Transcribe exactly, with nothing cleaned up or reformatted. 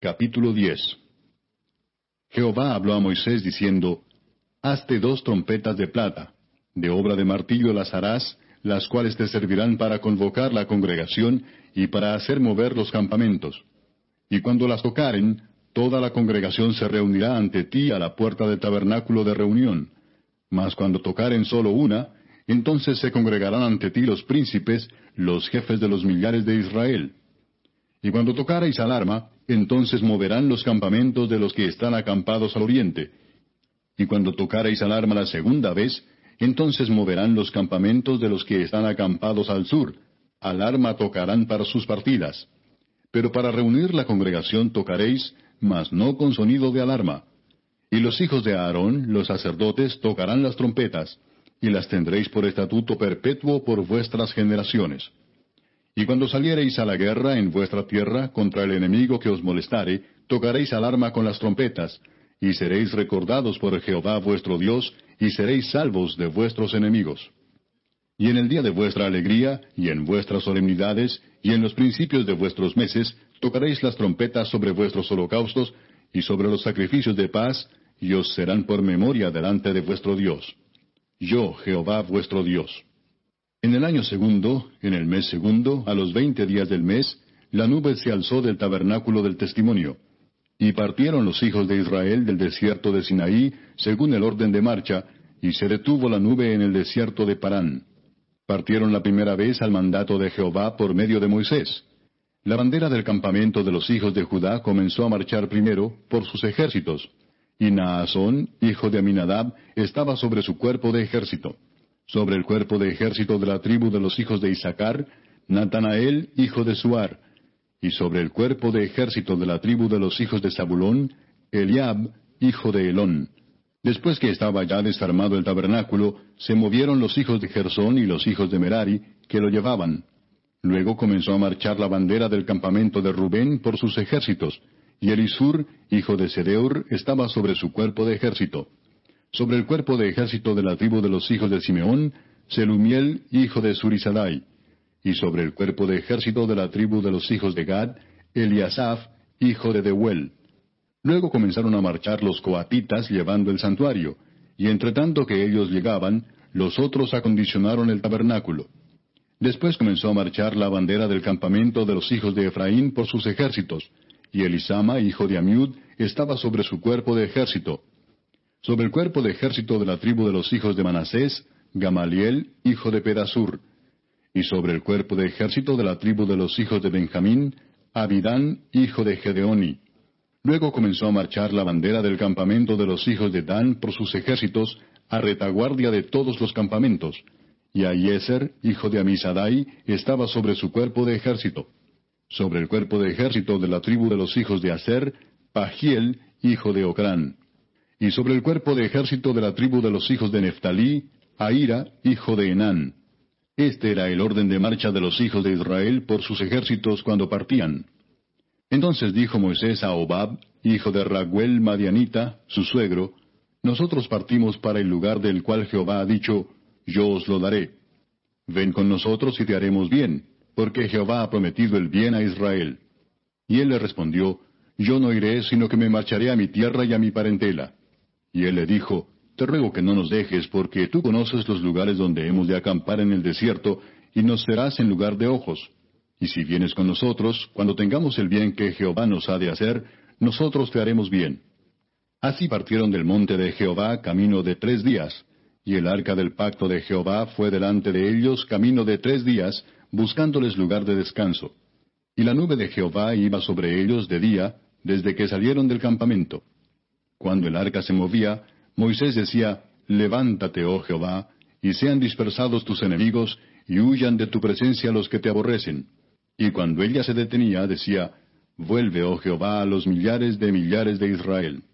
Capítulo diez. Jehová habló a Moisés diciendo, Hazte dos trompetas de plata, de obra de martillo las harás, las cuales te servirán para convocar la congregación y para hacer mover los campamentos. Y cuando las tocaren, toda la congregación se reunirá ante ti a la puerta del tabernáculo de reunión. Mas cuando tocaren solo una, entonces se congregarán ante ti los príncipes, los jefes de los millares de Israel. Y cuando tocareis alarma, entonces moverán los campamentos de los que están acampados al oriente. Y cuando tocareis alarma la segunda vez, entonces moverán los campamentos de los que están acampados al sur. Alarma tocarán para sus partidas. Pero para reunir la congregación tocaréis, mas no con sonido de alarma. Y los hijos de Aarón, los sacerdotes, tocarán las trompetas, y las tendréis por estatuto perpetuo por vuestras generaciones. Y cuando saliereis a la guerra en vuestra tierra contra el enemigo que os molestare, tocaréis alarma con las trompetas, y seréis recordados por Jehová vuestro Dios, y seréis salvos de vuestros enemigos. Y en el día de vuestra alegría, y en vuestras solemnidades, y en los principios de vuestros meses, tocaréis las trompetas sobre vuestros holocaustos, y sobre los sacrificios de paz, y os serán por memoria delante de vuestro Dios. Yo, Jehová vuestro Dios. En el año segundo, en el mes segundo, a los veinte días del mes, la nube se alzó del tabernáculo del testimonio. Y partieron los hijos de Israel del desierto de Sinaí, según el orden de marcha, y se detuvo la nube en el desierto de Parán. Partieron la primera vez al mandato de Jehová por medio de Moisés. La bandera del campamento de los hijos de Judá comenzó a marchar primero por sus ejércitos, y Naasón, hijo de Aminadab, estaba sobre su cuerpo de ejército. Sobre el cuerpo de ejército de la tribu de los hijos de Isaacar, Natanael, hijo de Suar. Y sobre el cuerpo de ejército de la tribu de los hijos de Zabulón, Eliab, hijo de Elón. Después que estaba ya desarmado el tabernáculo, se movieron los hijos de Gersón y los hijos de Merari, que lo llevaban. Luego comenzó a marchar la bandera del campamento de Rubén por sus ejércitos, y Elisur, hijo de Sedeur, estaba sobre su cuerpo de ejército. Sobre el cuerpo de ejército de la tribu de los hijos de Simeón, Selumiel, hijo de Surisadai. Y sobre el cuerpo de ejército de la tribu de los hijos de Gad, Eliasaph, hijo de Deuel. Luego comenzaron a marchar los coatitas llevando el santuario, y entre tanto que ellos llegaban, los otros acondicionaron el tabernáculo. Después comenzó a marchar la bandera del campamento de los hijos de Efraín por sus ejércitos, y Elisama, hijo de Amiud, estaba sobre su cuerpo de ejército. Sobre el cuerpo de ejército de la tribu de los hijos de Manasés, Gamaliel, hijo de Pedasur. Y sobre el cuerpo de ejército de la tribu de los hijos de Benjamín, Abidán, hijo de Gedeoni. Luego comenzó a marchar la bandera del campamento de los hijos de Dan por sus ejércitos, a retaguardia de todos los campamentos. Y Ahiezer, hijo de Amisadai, estaba sobre su cuerpo de ejército. Sobre el cuerpo de ejército de la tribu de los hijos de Aser, Pagiel, hijo de Ocrán. Y sobre el cuerpo de ejército de la tribu de los hijos de Neftalí, Ahira, hijo de Enán. Este era el orden de marcha de los hijos de Israel por sus ejércitos cuando partían. Entonces dijo Moisés a Hobab, hijo de Raguel Madianita, su suegro, Nosotros partimos para el lugar del cual Jehová ha dicho, Yo os lo daré. Ven con nosotros y te haremos bien, porque Jehová ha prometido el bien a Israel. Y él le respondió, Yo no iré, sino que me marcharé a mi tierra y a mi parentela. Y él le dijo, Te ruego que no nos dejes, porque tú conoces los lugares donde hemos de acampar en el desierto, y nos serás en lugar de ojos. Y si vienes con nosotros, cuando tengamos el bien que Jehová nos ha de hacer, nosotros te haremos bien. Así partieron del monte de Jehová camino de tres días, y el arca del pacto de Jehová fue delante de ellos camino de tres días, buscándoles lugar de descanso. Y la nube de Jehová iba sobre ellos de día, desde que salieron del campamento. Cuando el arca se movía, Moisés decía, Levántate, oh Jehová, y sean dispersados tus enemigos, y huyan de tu presencia los que te aborrecen. Y cuando ella se detenía, decía, Vuelve, oh Jehová, a los millares de millares de Israel.